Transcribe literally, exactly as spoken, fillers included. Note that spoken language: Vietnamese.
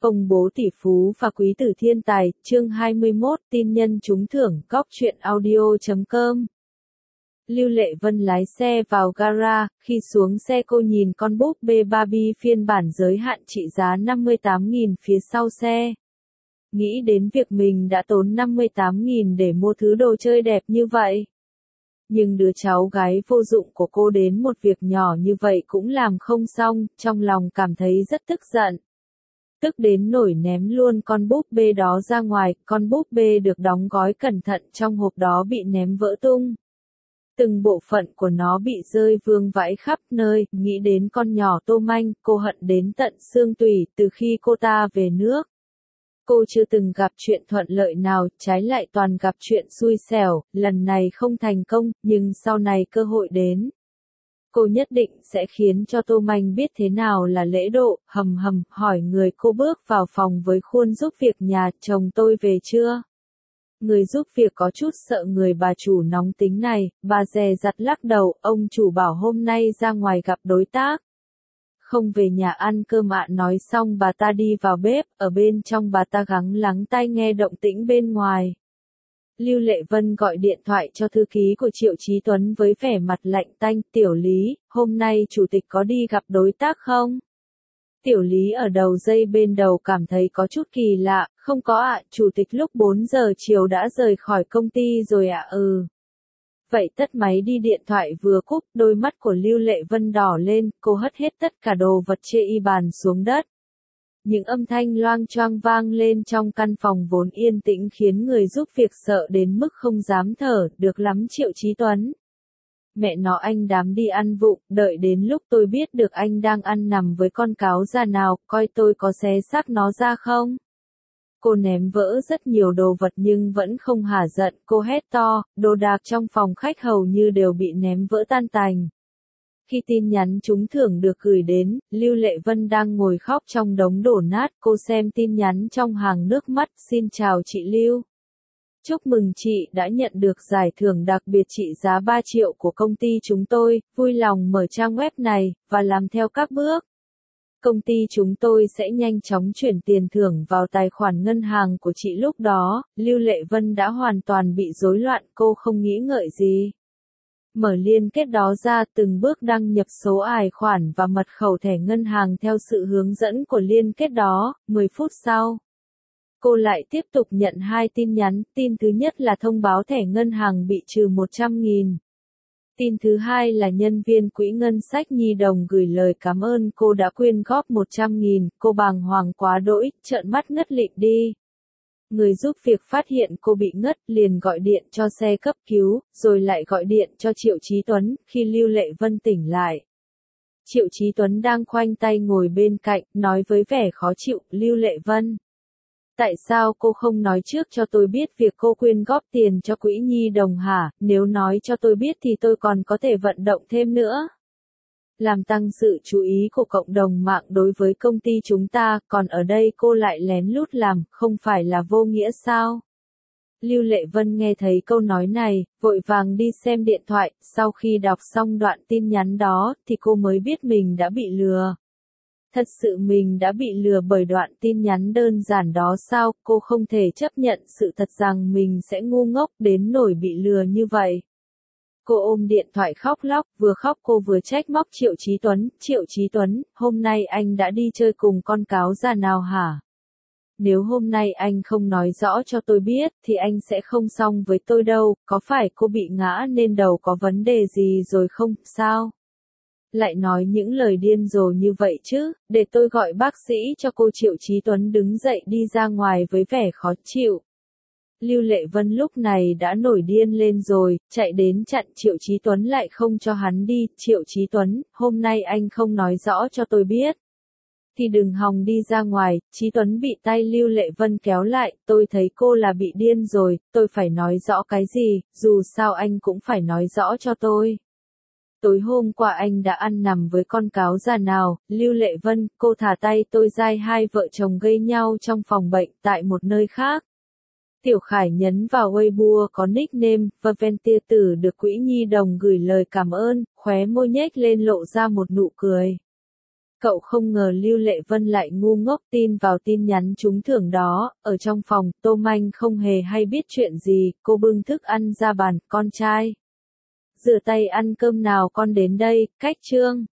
Công bố tỷ phú và quý tử thiên tài, chương hai mươi mốt, tin nhân trúng thưởng, góc truyện audio chấm com. Lưu Lệ Vân lái xe vào gara, khi xuống xe cô nhìn con búp bê Barbie phiên bản giới hạn trị giá năm mươi tám nghìn phía sau xe. Nghĩ đến việc mình đã tốn năm mươi tám nghìn để mua thứ đồ chơi đẹp như vậy. Nhưng đứa cháu gái vô dụng của cô đến một việc nhỏ như vậy cũng làm không xong, trong lòng cảm thấy rất tức giận. Tức đến nổi ném luôn con búp bê đó ra ngoài, con búp bê được đóng gói cẩn thận trong hộp đó bị ném vỡ tung. Từng bộ phận của nó bị rơi vương vãi khắp nơi, nghĩ đến con nhỏ Tô Manh, cô hận đến tận xương tủy từ khi cô ta về nước. Cô chưa từng gặp chuyện thuận lợi nào, trái lại toàn gặp chuyện xui xẻo, lần này không thành công, nhưng sau này cơ hội đến. Cô nhất định sẽ khiến cho Tô Manh biết thế nào là lễ độ, hầm hầm, hỏi người cô bước vào phòng với khuôn giúp việc nhà, chồng tôi về chưa? Người giúp việc có chút sợ người bà chủ nóng tính này, bà dè dặt lắc đầu, ông chủ bảo hôm nay ra ngoài gặp đối tác. Không về nhà ăn cơm ạ. Nói xong bà ta đi vào bếp, ở bên trong bà ta gắng lắng tai nghe động tĩnh bên ngoài. Lưu Lệ Vân gọi điện thoại cho thư ký của Triệu Chí Tuấn với vẻ mặt lạnh tanh, Tiểu Lý, hôm nay chủ tịch có đi gặp đối tác không? Tiểu Lý ở đầu dây bên đầu cảm thấy có chút kỳ lạ, không có ạ, chủ tịch lúc bốn giờ chiều đã rời khỏi công ty rồi ạ. Ừ. Vậy tắt máy đi. Điện thoại vừa cúp, đôi mắt của Lưu Lệ Vân đỏ lên, cô hất hết tất cả đồ vật chê y bàn xuống đất. Những âm thanh loang choang vang lên trong căn phòng vốn yên tĩnh khiến người giúp việc sợ đến mức không dám thở, được lắm Triệu Chí Tuấn. Mẹ nó anh dám đi ăn vụng, đợi đến lúc tôi biết được anh đang ăn nằm với con cáo già nào, coi tôi có xé xác nó ra không? Cô ném vỡ rất nhiều đồ vật nhưng vẫn không hả giận, cô hét to, đồ đạc trong phòng khách hầu như đều bị ném vỡ tan tành. Khi tin nhắn trúng thưởng được gửi đến, Lưu Lệ Vân đang ngồi khóc trong đống đổ nát, cô xem tin nhắn trong hàng nước mắt, xin chào chị Lưu. Chúc mừng chị đã nhận được giải thưởng đặc biệt trị giá ba triệu của công ty chúng tôi, vui lòng mở trang web này, và làm theo các bước. Công ty chúng tôi sẽ nhanh chóng chuyển tiền thưởng vào tài khoản ngân hàng của chị. Lúc đó, Lưu Lệ Vân đã hoàn toàn bị rối loạn, cô không nghĩ ngợi gì. Mở liên kết đó ra, từng bước đăng nhập số tài khoản và mật khẩu thẻ ngân hàng theo sự hướng dẫn của liên kết đó. mười phút sau, cô lại tiếp tục nhận hai tin nhắn, tin thứ nhất là thông báo thẻ ngân hàng bị trừ một trăm nghìn. Tin thứ hai là nhân viên quỹ ngân sách nhi đồng gửi lời cảm ơn cô đã quyên góp một trăm nghìn, cô bàng hoàng quá đỗi, trợn mắt ngất lịm đi. Người giúp việc phát hiện cô bị ngất, liền gọi điện cho xe cấp cứu, rồi lại gọi điện cho Triệu Chí Tuấn. Khi Lưu Lệ Vân tỉnh lại, Triệu Chí Tuấn đang khoanh tay ngồi bên cạnh, nói với vẻ khó chịu, Lưu Lệ Vân. Tại sao cô không nói trước cho tôi biết việc cô quyên góp tiền cho quỹ nhi đồng hả? Nếu nói cho tôi biết thì tôi còn có thể vận động thêm nữa. Làm tăng sự chú ý của cộng đồng mạng đối với công ty chúng ta, còn ở đây cô lại lén lút làm, không phải là vô nghĩa sao? Lưu Lệ Vân nghe thấy câu nói này, vội vàng đi xem điện thoại, sau khi đọc xong đoạn tin nhắn đó, thì cô mới biết mình đã bị lừa. Thật sự mình đã bị lừa bởi đoạn tin nhắn đơn giản đó sao? Cô không thể chấp nhận sự thật rằng mình sẽ ngu ngốc đến nỗi bị lừa như vậy. Cô ôm điện thoại khóc lóc, vừa khóc cô vừa trách móc Triệu Chí Tuấn, Triệu Chí Tuấn, hôm nay anh đã đi chơi cùng con cáo già nào hả? Nếu hôm nay anh không nói rõ cho tôi biết, thì anh sẽ không xong với tôi đâu, có phải cô bị ngã nên đầu có vấn đề gì rồi không, sao? Lại nói những lời điên rồ như vậy chứ, để tôi gọi bác sĩ cho cô. Triệu Chí Tuấn đứng dậy đi ra ngoài với vẻ khó chịu. Lưu Lệ Vân lúc này đã nổi điên lên rồi, chạy đến chặn Triệu Chí Tuấn lại không cho hắn đi. Triệu Chí Tuấn, hôm nay anh không nói rõ cho tôi biết, thì đừng hòng đi ra ngoài. Chí Tuấn bị tay Lưu Lệ Vân kéo lại, tôi thấy cô là bị điên rồi, tôi phải nói rõ cái gì, dù sao anh cũng phải nói rõ cho tôi. Tối hôm qua anh đã ăn nằm với con cáo già nào? Lưu Lệ Vân, cô thả tay tôi ra. Hai vợ chồng gây nhau trong phòng bệnh tại một nơi khác. Tiểu Khải nhấn vào Weibo có nickname Vân Tia Tử được quỹ nhi đồng gửi lời cảm ơn, khóe môi nhếch lên lộ ra một nụ cười. cậu không ngờ Lưu Lệ Vân lại ngu ngốc tin vào tin nhắn trúng thưởng đó. Ở trong phòng, Tô Manh không hề hay biết chuyện gì, cô bưng thức ăn ra bàn, con trai. Rửa tay ăn cơm nào con đến đây, cách Trương.